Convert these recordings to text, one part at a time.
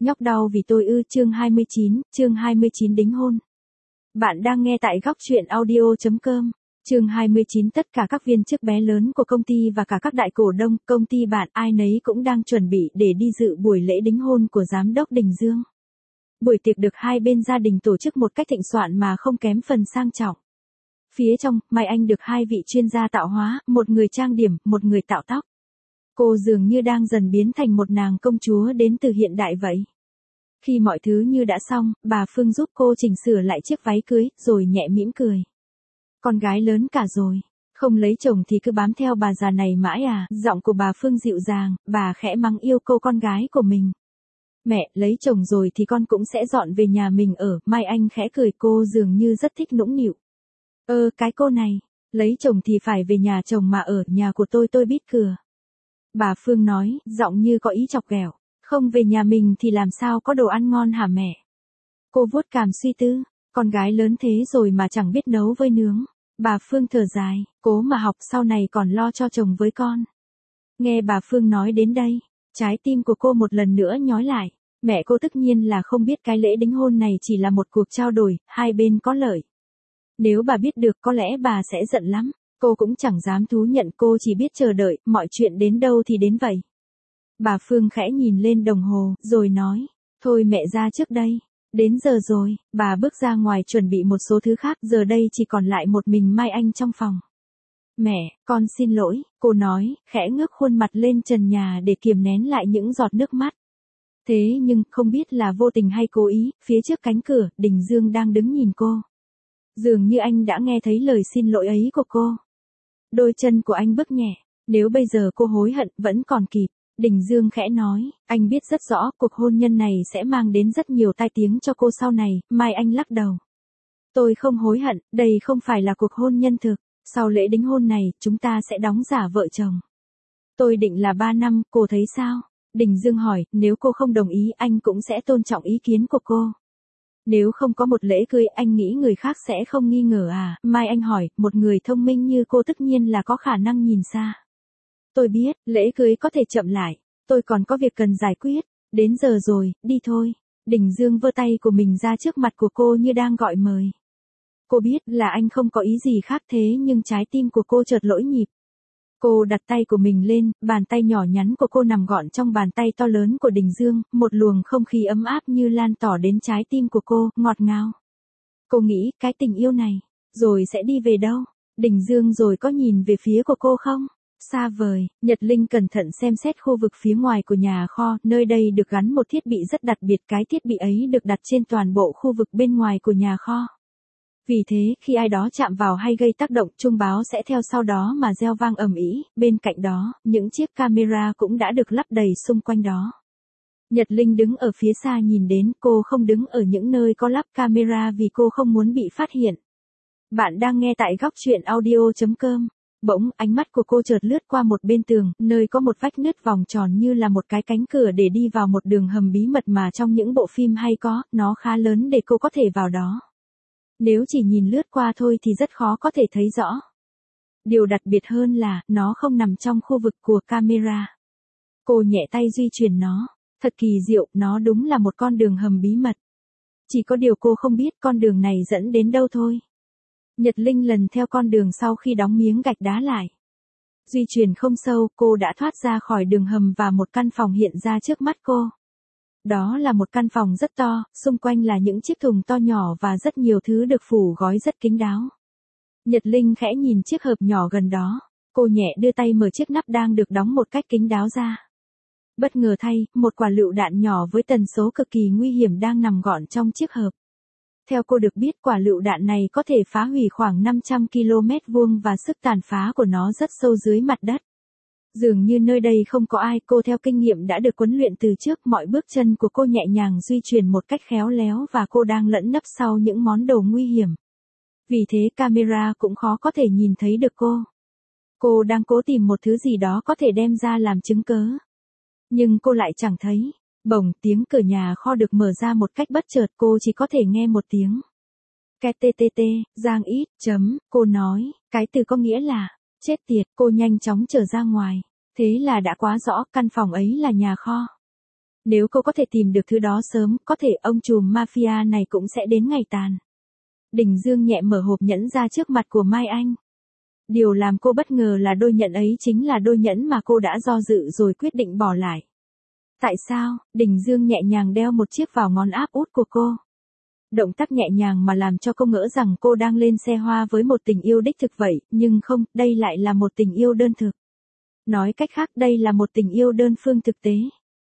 Nhóc đau vì tôi ư? Chương 29 đính hôn. Bạn đang nghe tại góc truyện audio.com. Chương 29 tất cả các viên chức bé lớn của công ty và cả các đại cổ đông, công ty bạn ai nấy cũng đang chuẩn bị để đi dự buổi lễ đính hôn của giám đốc Đình Dương. Buổi tiệc được hai bên gia đình tổ chức một cách thịnh soạn mà không kém phần sang trọng. Phía trong, Mai Anh được hai vị chuyên gia tạo hóa, một người trang điểm, một người tạo tóc. Cô dường như đang dần biến thành một nàng công chúa đến từ hiện đại vậy. Khi mọi thứ như đã xong, bà Phương giúp cô chỉnh sửa lại chiếc váy cưới, rồi nhẹ mỉm cười. Con gái lớn cả rồi, không lấy chồng thì cứ bám theo bà già này mãi à? Giọng của bà Phương dịu dàng, bà khẽ mắng yêu cô con gái của mình. Mẹ, lấy chồng rồi thì con cũng sẽ dọn về nhà mình ở. Mai Anh khẽ cười, cô dường như rất thích nũng nịu. Cái cô này, lấy chồng thì phải về nhà chồng mà ở, nhà của tôi biết cửa. Bà Phương nói, giọng như có ý chọc ghẹo. Không về nhà mình thì làm sao có đồ ăn ngon hả mẹ? Cô vuốt cằm suy tư, con gái lớn thế rồi mà chẳng biết nấu với nướng. Bà Phương thở dài, cố mà học sau này còn lo cho chồng với con. Nghe bà Phương nói đến đây, trái tim của cô một lần nữa nhói lại. Mẹ cô tất nhiên là không biết cái lễ đính hôn này chỉ là một cuộc trao đổi, hai bên có lợi. Nếu bà biết được có lẽ bà sẽ giận lắm. Cô cũng chẳng dám thú nhận, cô chỉ biết chờ đợi, mọi chuyện đến đâu thì đến vậy. Bà Phương khẽ nhìn lên đồng hồ, rồi nói, thôi mẹ ra trước đây. Đến giờ rồi, bà bước ra ngoài chuẩn bị một số thứ khác, giờ đây chỉ còn lại một mình Mai Anh trong phòng. Mẹ, con xin lỗi, cô nói, khẽ ngước khuôn mặt lên trần nhà để kiềm nén lại những giọt nước mắt. Thế nhưng, không biết là vô tình hay cố ý, phía trước cánh cửa, Đình Dương đang đứng nhìn cô. Dường như anh đã nghe thấy lời xin lỗi ấy của cô. Đôi chân của anh bước nhẹ, nếu bây giờ cô hối hận vẫn còn kịp. Đình Dương khẽ nói, anh biết rất rõ cuộc hôn nhân này sẽ mang đến rất nhiều tai tiếng cho cô sau này. Mai Anh lắc đầu. Tôi không hối hận, đây không phải là cuộc hôn nhân thực. Sau lễ đính hôn này, chúng ta sẽ đóng giả vợ chồng. Tôi định là 3 năm, cô thấy sao? Đình Dương hỏi, nếu cô không đồng ý anh cũng sẽ tôn trọng ý kiến của cô. Nếu không có một lễ cưới anh nghĩ người khác sẽ không nghi ngờ à? Mai Anh hỏi, một người thông minh như cô tất nhiên là có khả năng nhìn xa. Tôi biết, lễ cưới có thể chậm lại. Tôi còn có việc cần giải quyết. Đến giờ rồi, đi thôi. Đình Dương vơ tay của mình ra trước mặt của cô như đang gọi mời. Cô biết là anh không có ý gì khác, thế nhưng trái tim của cô chợt lỗi nhịp. Cô đặt tay của mình lên, bàn tay nhỏ nhắn của cô nằm gọn trong bàn tay to lớn của Đình Dương, một luồng không khí ấm áp như lan tỏa đến trái tim của cô, ngọt ngào. Cô nghĩ, cái tình yêu này, rồi sẽ đi về đâu? Đình Dương rồi có nhìn về phía của cô không? Xa vời, Nhật Linh cẩn thận xem xét khu vực phía ngoài của nhà kho, nơi đây được gắn một thiết bị rất đặc biệt, cái thiết bị ấy được đặt trên toàn bộ khu vực bên ngoài của nhà kho. Vì thế, khi ai đó chạm vào hay gây tác động, chuông báo sẽ theo sau đó mà reo vang ầm ĩ. Bên cạnh đó, những chiếc camera cũng đã được lắp đầy xung quanh đó. Nhật Linh đứng ở phía xa nhìn đến, cô không đứng ở những nơi có lắp camera vì cô không muốn bị phát hiện. Bạn đang nghe tại góc truyện audio.com. Bỗng, ánh mắt của cô chợt lướt qua một bên tường, nơi có một vách nứt vòng tròn như là một cái cánh cửa để đi vào một đường hầm bí mật mà trong những bộ phim hay có, nó khá lớn để cô có thể vào đó. Nếu chỉ nhìn lướt qua thôi thì rất khó có thể thấy rõ. Điều đặc biệt hơn là, nó không nằm trong khu vực của camera. Cô nhẹ tay di chuyển nó. Thật kỳ diệu, nó đúng là một con đường hầm bí mật. Chỉ có điều cô không biết con đường này dẫn đến đâu thôi. Nhật Linh lần theo con đường sau khi đóng miếng gạch đá lại. Di chuyển không sâu, cô đã thoát ra khỏi đường hầm và một căn phòng hiện ra trước mắt cô. Đó là một căn phòng rất to, xung quanh là những chiếc thùng to nhỏ và rất nhiều thứ được phủ gói rất kín đáo. Nhật Linh khẽ nhìn chiếc hộp nhỏ gần đó, cô nhẹ đưa tay mở chiếc nắp đang được đóng một cách kín đáo ra. Bất ngờ thay, một quả lựu đạn nhỏ với tần số cực kỳ nguy hiểm đang nằm gọn trong chiếc hộp. Theo cô được biết, quả lựu đạn này có thể phá hủy khoảng 500 km vuông và sức tàn phá của nó rất sâu dưới mặt đất. Dường như nơi đây không có ai, cô theo kinh nghiệm đã được huấn luyện từ trước, mọi bước chân của cô nhẹ nhàng di chuyển một cách khéo léo và cô đang lẫn nấp sau những món đồ nguy hiểm. Vì thế camera cũng khó có thể nhìn thấy được cô. Cô đang cố tìm một thứ gì đó có thể đem ra làm chứng cớ. Nhưng cô lại chẳng thấy. Bỗng tiếng cửa nhà kho được mở ra một cách bất chợt, cô chỉ có thể nghe một tiếng. Cái ttt, giang ít, cô nói, cái từ có nghĩa là, chết tiệt, cô nhanh chóng trở ra ngoài. Thế là đã quá rõ, căn phòng ấy là nhà kho. Nếu cô có thể tìm được thứ đó sớm, có thể ông trùm mafia này cũng sẽ đến ngày tàn. Đình Dương nhẹ mở hộp nhẫn ra trước mặt của Mai Anh. Điều làm cô bất ngờ là đôi nhẫn ấy chính là đôi nhẫn mà cô đã do dự rồi quyết định bỏ lại. Tại sao? Đình Dương nhẹ nhàng đeo một chiếc vào ngón áp út của cô. Động tác nhẹ nhàng mà làm cho cô ngỡ rằng cô đang lên xe hoa với một tình yêu đích thực vậy, nhưng không, đây lại là một tình yêu đơn thực. Nói cách khác, đây là một tình yêu đơn phương thực tế.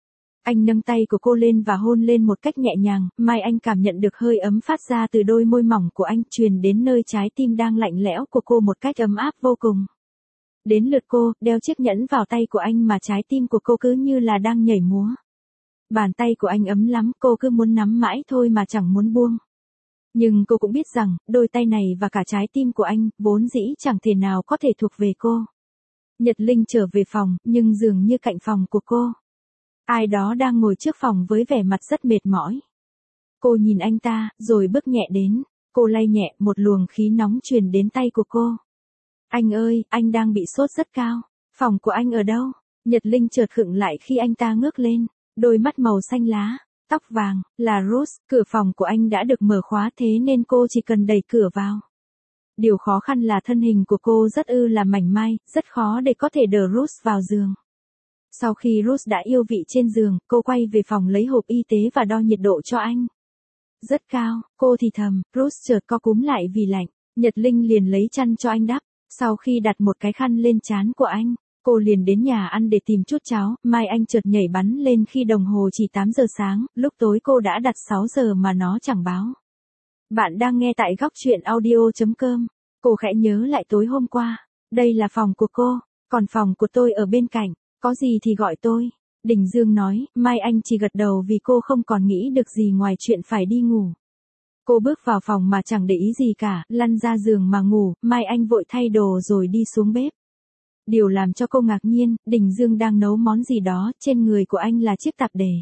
Anh nâng tay của cô lên và hôn lên một cách nhẹ nhàng, Mai Anh cảm nhận được hơi ấm phát ra từ đôi môi mỏng của anh, truyền đến nơi trái tim đang lạnh lẽo của cô một cách ấm áp vô cùng. Đến lượt cô, đeo chiếc nhẫn vào tay của anh mà trái tim của cô cứ như là đang nhảy múa. Bàn tay của anh ấm lắm, cô cứ muốn nắm mãi thôi mà chẳng muốn buông. Nhưng cô cũng biết rằng, đôi tay này và cả trái tim của anh, vốn dĩ chẳng thể nào có thể thuộc về cô. Nhật Linh trở về phòng, nhưng dường như cạnh phòng của cô, ai đó đang ngồi trước phòng với vẻ mặt rất mệt mỏi. Cô nhìn anh ta, rồi bước nhẹ đến, cô lay nhẹ, một luồng khí nóng truyền đến tay của cô. Anh ơi, anh đang bị sốt rất cao. Phòng của anh ở đâu? Nhật Linh chợt khựng lại khi anh ta ngước lên, đôi mắt màu xanh lá, tóc vàng, là Rose. Cửa phòng của anh đã được mở khóa, thế nên cô chỉ cần đẩy cửa vào. Điều khó khăn là thân hình của cô rất là mảnh mai, rất khó để có thể đỡ Rose vào giường. Sau khi Rose đã yêu vị trên giường, cô quay về phòng lấy hộp y tế và đo nhiệt độ cho anh. Rất cao, cô thì thầm. Rose chợt co cúm lại vì lạnh. Nhật Linh liền lấy chăn cho anh đắp. Sau khi đặt một cái khăn lên trán của anh, cô liền đến nhà ăn để tìm chút cháo. Mai Anh chợt nhảy bắn lên khi đồng hồ chỉ 8 giờ sáng, lúc tối cô đã đặt 6 giờ mà nó chẳng báo. Bạn đang nghe tại góc truyện audio.com. Cô khẽ nhớ lại tối hôm qua. Đây là phòng của cô, còn phòng của tôi ở bên cạnh. Có gì thì gọi tôi. Đình Dương nói. Mai Anh chỉ gật đầu vì cô không còn nghĩ được gì ngoài chuyện phải đi ngủ. Cô bước vào phòng mà chẳng để ý gì cả, lăn ra giường mà ngủ. Mai Anh vội thay đồ rồi đi xuống bếp. Điều làm cho cô ngạc nhiên, Đình Dương đang nấu món gì đó, trên người của anh là chiếc tạp dề.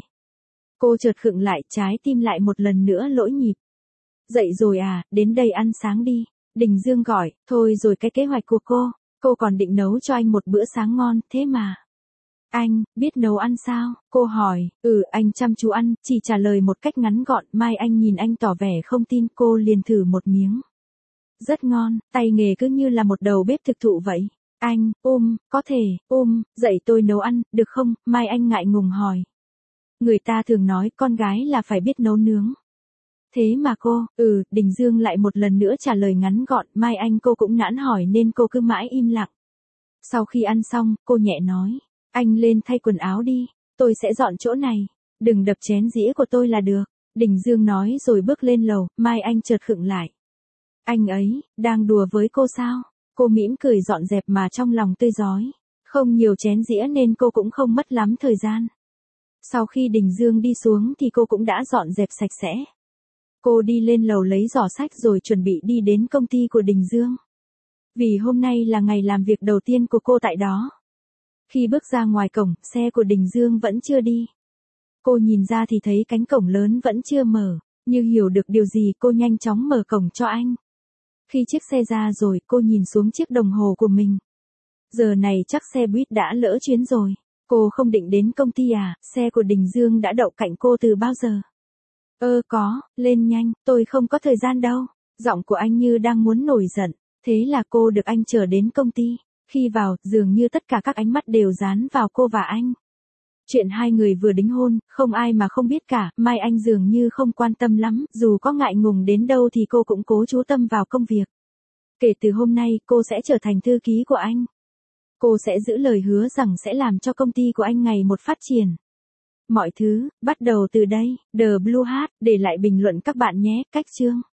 Cô chợt khựng lại, trái tim lại một lần nữa lỗi nhịp. Dậy rồi à, đến đây ăn sáng đi. Đình Dương gọi. Thôi rồi, cái kế hoạch của cô còn định nấu cho anh một bữa sáng ngon, thế mà. Anh, biết nấu ăn sao? Cô hỏi. Anh chăm chú ăn, chỉ trả lời một cách ngắn gọn. Mai Anh nhìn anh tỏ vẻ không tin, cô liền thử một miếng. Rất ngon, tay nghề cứ như là một đầu bếp thực thụ vậy. Anh, có thể, dạy tôi nấu ăn, được không? Mai Anh ngại ngùng hỏi. Người ta thường nói con gái là phải biết nấu nướng. Thế mà cô, Đình Dương lại một lần nữa trả lời ngắn gọn. Mai Anh cô cũng nản hỏi nên cô cứ mãi im lặng. Sau khi ăn xong, cô nhẹ nói. Anh lên thay quần áo đi, tôi sẽ dọn chỗ này. Đừng đập chén dĩa của tôi là được. Đình Dương nói rồi bước lên lầu. Mai Anh chợt khựng lại. Anh ấy, đang đùa với cô sao? Cô mỉm cười dọn dẹp mà trong lòng tươi rói. Không nhiều chén dĩa nên cô cũng không mất lắm thời gian. Sau khi Đình Dương đi xuống thì cô cũng đã dọn dẹp sạch sẽ. Cô đi lên lầu lấy giỏ sách rồi chuẩn bị đi đến công ty của Đình Dương. Vì hôm nay là ngày làm việc đầu tiên của cô tại đó. Khi bước ra ngoài cổng, xe của Đình Dương vẫn chưa đi. Cô nhìn ra thì thấy cánh cổng lớn vẫn chưa mở. Như hiểu được điều gì, cô nhanh chóng mở cổng cho anh. Khi chiếc xe ra rồi, cô nhìn xuống chiếc đồng hồ của mình. Giờ này chắc xe buýt đã lỡ chuyến rồi. Cô không định đến công ty à? Xe của Đình Dương đã đậu cạnh cô từ bao giờ? Có, lên nhanh, tôi không có thời gian đâu. Giọng của anh như đang muốn nổi giận. Thế là cô được anh chở đến công ty. Khi vào, dường như tất cả các ánh mắt đều dán vào cô và anh. Chuyện hai người vừa đính hôn, không ai mà không biết cả. Mai Anh dường như không quan tâm lắm, dù có ngại ngùng đến đâu thì cô cũng cố chú tâm vào công việc. Kể từ hôm nay, cô sẽ trở thành thư ký của anh. Cô sẽ giữ lời hứa rằng sẽ làm cho công ty của anh ngày một phát triển. Mọi thứ, bắt đầu từ đây. The Blue Hat, để lại bình luận các bạn nhé. Cách chương.